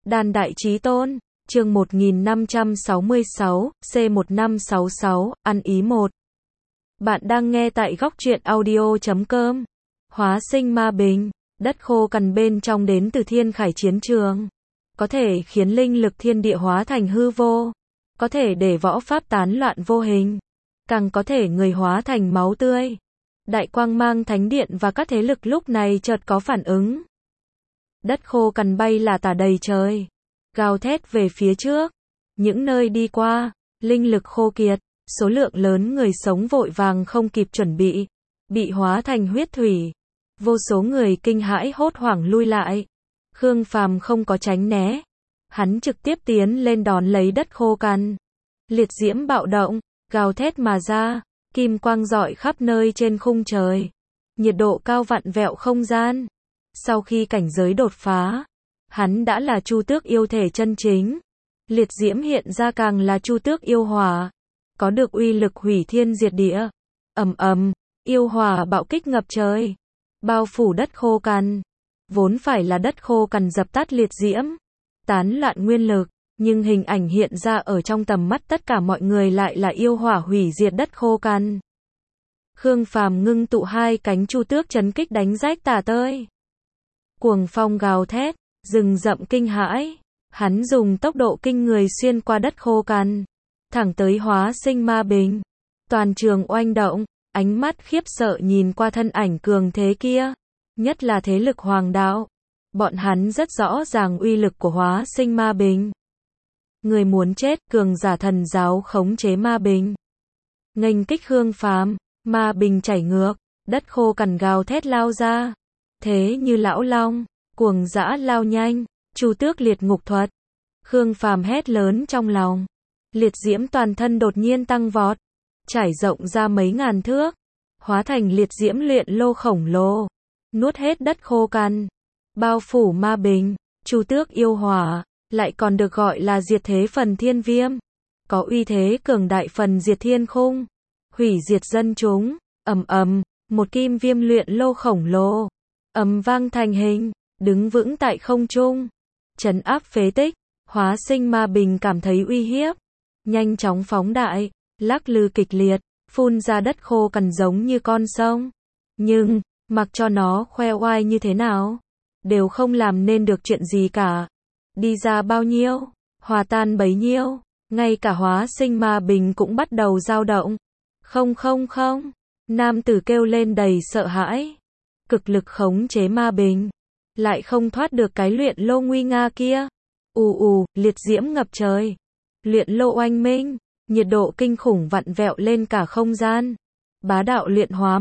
Đan Đại Chí Tôn, chương 1566, C1566, ăn ý 1. Bạn đang nghe tại góc truyện audio.com. Hóa sinh ma bình, đất khô cằn bên trong đến từ thiên khải chiến trường. Có thể khiến linh lực thiên địa hóa thành hư vô. Có thể để võ pháp tán loạn vô hình. Càng có thể người hóa thành máu tươi. Đại quang mang thánh điện và các thế lực lúc này chợt có phản ứng. Đất khô cằn bay là tả đầy trời. Gào thét về phía trước. Những nơi đi qua, linh lực khô kiệt, số lượng lớn người sống vội vàng không kịp chuẩn bị hóa thành huyết thủy. Vô số người kinh hãi hốt hoảng lui lại. Khương Phàm không có tránh né. Hắn trực tiếp tiến lên đón lấy đất khô cằn. Liệt diễm bạo động, gào thét mà ra, kim quang rọi khắp nơi trên khung trời. Nhiệt độ cao vặn vẹo không gian. Sau khi cảnh giới đột phá, hắn đã là Chu Tước yêu thể chân chính. Liệt diễm hiện ra càng là Chu Tước yêu hỏa, có được uy lực hủy thiên diệt địa. Ầm ầm, yêu hỏa bạo kích ngập trời, bao phủ đất khô cằn. Vốn phải là đất khô cằn dập tắt liệt diễm, tán loạn nguyên lực, nhưng hình ảnh hiện ra ở trong tầm mắt tất cả mọi người lại là yêu hỏa hủy diệt đất khô cằn. Khương Phàm ngưng tụ hai cánh Chu Tước chấn kích đánh rách tả tơi. Cuồng phong gào thét, rừng rậm kinh hãi. Hắn dùng tốc độ kinh người xuyên qua đất khô cằn, thẳng tới hóa sinh ma bình. Toàn trường oanh động, ánh mắt khiếp sợ nhìn qua thân ảnh cường thế kia, nhất là thế lực hoàng đạo. Bọn hắn rất rõ ràng uy lực của hóa sinh ma bình. Người muốn chết, cường giả thần giáo khống chế ma bình. Nghênh kích Khương Phàm, ma bình chảy ngược, đất khô cằn gào thét lao ra. Thế như lão long, cuồng dã lao nhanh, Chu Tước liệt ngục thuật. Khương Phàm hét lớn trong lòng. Liệt diễm toàn thân đột nhiên tăng vọt, trải rộng ra mấy ngàn thước, hóa thành liệt diễm luyện lô khổng lồ, nuốt hết đất khô cằn, bao phủ ma bình. Chu Tước yêu hỏa, lại còn được gọi là diệt thế phần thiên viêm, có uy thế cường đại phần diệt thiên khung, hủy diệt dân chúng. Ầm ầm, một kim viêm luyện lô khổng lồ ầm vang thành hình, đứng vững tại không trung, trấn áp phế tích. Hóa sinh ma bình cảm thấy uy hiếp, nhanh chóng phóng đại, lắc lư kịch liệt, phun ra đất khô cằn giống như con sông. Nhưng, mặc cho nó khoe oai như thế nào, đều không làm nên được chuyện gì cả. Đi ra bao nhiêu, hòa tan bấy nhiêu, ngay cả hóa sinh ma bình cũng bắt đầu dao động. Không không không, nam tử kêu lên đầy sợ hãi. Cực lực khống chế ma bình, lại không thoát được cái luyện lô nguy nga kia. Liệt diễm ngập trời, luyện lô oanh minh, nhiệt độ kinh khủng vặn vẹo lên cả không gian. Bá đạo luyện hóa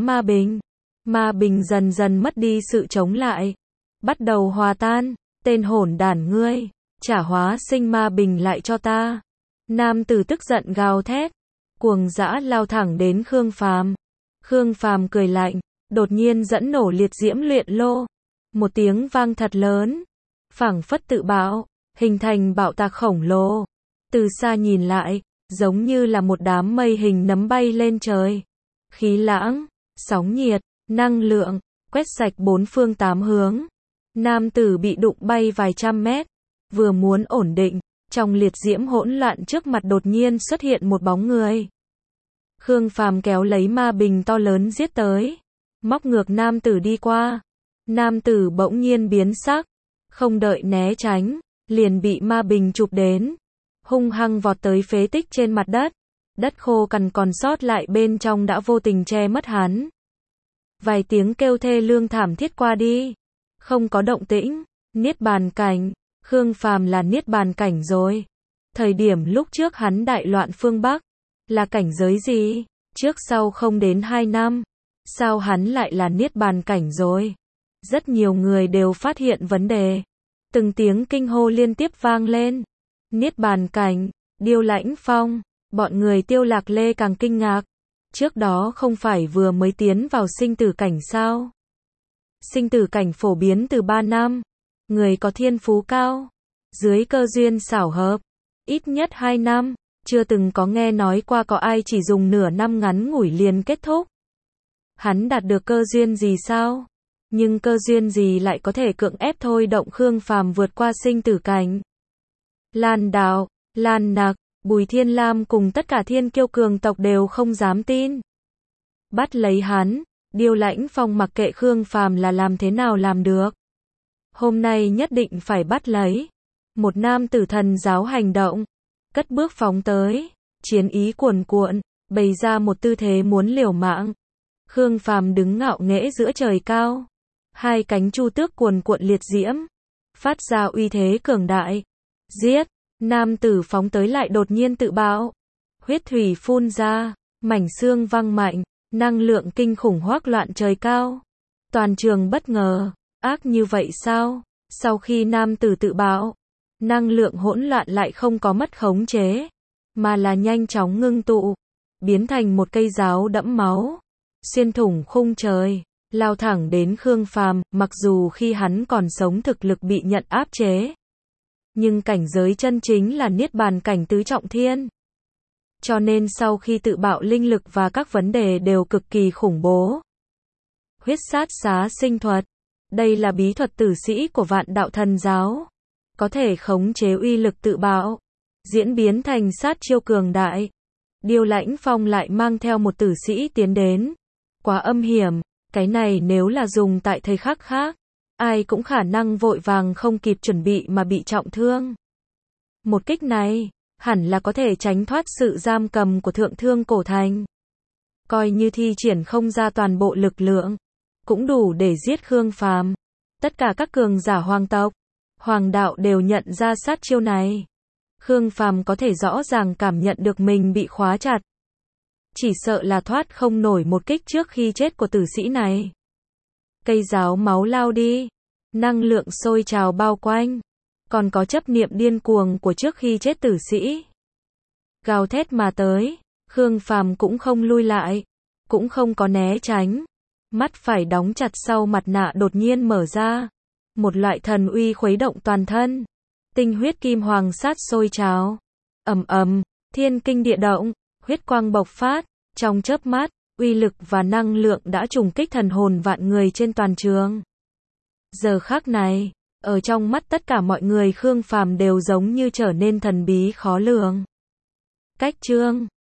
ma bình dần dần mất đi sự chống lại, bắt đầu hòa tan. Tên hỗn đản ngươi, trả hóa sinh ma bình lại cho ta. Nam tử tức giận gào thét, cuồng dã lao thẳng đến Khương Phàm. Khương Phàm cười lạnh, đột nhiên dẫn nổ liệt diễm luyện lô. Một tiếng vang thật lớn, phảng phất tự bạo, hình thành bạo tạc khổng lồ. Từ xa nhìn lại, giống như là một đám mây hình nấm bay lên trời. Khí lãng, sóng nhiệt, năng lượng, quét sạch bốn phương tám hướng. Nam tử bị đụng bay vài trăm mét, vừa muốn ổn định, trong liệt diễm hỗn loạn trước mặt đột nhiên xuất hiện một bóng người. Khương Phàm kéo lấy ma bình to lớn giết tới, móc ngược nam tử đi qua. Nam tử bỗng nhiên biến sắc, không đợi né tránh, liền bị ma bình chụp đến, hung hăng vọt tới phế tích trên mặt đất. Đất khô cằn còn sót lại bên trong đã vô tình che mất hắn. Vài tiếng kêu thê lương thảm thiết qua đi, không có động tĩnh. Niết bàn cảnh, Khương Phàm là niết bàn cảnh rồi. Thời điểm lúc trước hắn đại loạn phương Bắc, là cảnh giới gì? Trước sau không đến 2 năm, sao hắn lại là niết bàn cảnh rồi? Rất nhiều người đều phát hiện vấn đề. Từng tiếng kinh hô liên tiếp vang lên. Niết bàn cảnh, Điêu Lãnh Phong, bọn người Tiêu Lạc Lê càng kinh ngạc. Trước đó không phải vừa mới tiến vào sinh tử cảnh sao? Sinh tử cảnh phổ biến từ 3 năm. Người có thiên phú cao, dưới cơ duyên xảo hợp, ít nhất 2 năm, chưa từng có nghe nói qua có ai chỉ dùng nửa năm ngắn ngủi liền kết thúc. Hắn đạt được cơ duyên gì sao? Nhưng cơ duyên gì lại có thể cưỡng ép thôi động Khương Phàm vượt qua sinh tử cảnh? Lan Đạo, Lan Nặc, Bùi Thiên Lam cùng tất cả thiên kiêu cường tộc đều không dám tin. Bắt lấy hắn, Điêu Lãnh Phong mặc kệ Khương Phàm là làm thế nào làm được. Hôm nay nhất định phải bắt lấy. Một nam tử thần giáo hành động, cất bước phóng tới, chiến ý cuồn cuộn, bày ra một tư thế muốn liều mạng. Khương Phàm đứng ngạo nghễ giữa trời cao, hai cánh chu tước cuồn cuộn liệt diễm, phát ra uy thế cường đại. Giết! Nam tử phóng tới lại đột nhiên tự bạo, huyết thủy phun ra, mảnh xương văng mạnh, năng lượng kinh khủng hoác loạn trời cao. Toàn trường bất ngờ, ác như vậy sao? Sau khi nam tử tự bạo, năng lượng hỗn loạn lại không có mất khống chế, mà là nhanh chóng ngưng tụ, biến thành một cây giáo đẫm máu, xuyên thủng khung trời, lao thẳng đến Khương Phàm. Mặc dù khi hắn còn sống thực lực bị nhận áp chế, nhưng cảnh giới chân chính là niết bàn cảnh tứ trọng thiên. Cho nên sau khi tự bạo linh lực và các vấn đề đều cực kỳ khủng bố. Huyết sát xá sinh thuật. Đây là bí thuật tử sĩ của Vạn Đạo Thần Giáo. Có thể khống chế uy lực tự bạo, diễn biến thành sát chiêu cường đại. Điêu Lãnh Phong lại mang theo một tử sĩ tiến đến. Quá âm hiểm, cái này nếu là dùng tại thời khắc khác, ai cũng khả năng vội vàng không kịp chuẩn bị mà bị trọng thương. Một kích này, hẳn là có thể tránh thoát sự giam cầm của Thượng Thương Cổ Thành. Coi như thi triển không ra toàn bộ lực lượng, cũng đủ để giết Khương Phàm. Tất cả các cường giả hoàng tộc, hoàng đạo đều nhận ra sát chiêu này. Khương Phàm có thể rõ ràng cảm nhận được mình bị khóa chặt. Chỉ sợ là thoát không nổi một kích trước khi chết của tử sĩ này. Cây giáo máu lao đi, năng lượng sôi trào bao quanh, còn có chấp niệm điên cuồng của trước khi chết tử sĩ. Gào thét mà tới, Khương Phàm cũng không lui lại, cũng không có né tránh. Mắt phải đóng chặt sau mặt nạ đột nhiên mở ra. Một loại thần uy khuấy động toàn thân. Tinh huyết kim hoàng sát sôi trào. Ầm ầm, thiên kinh địa động, huyết quang bộc phát. Trong chớp mắt, uy lực và năng lượng đã trùng kích thần hồn vạn người trên toàn trường. Giờ khắc này, ở trong mắt tất cả mọi người Khương Phàm đều giống như trở nên thần bí khó lường. Cách chương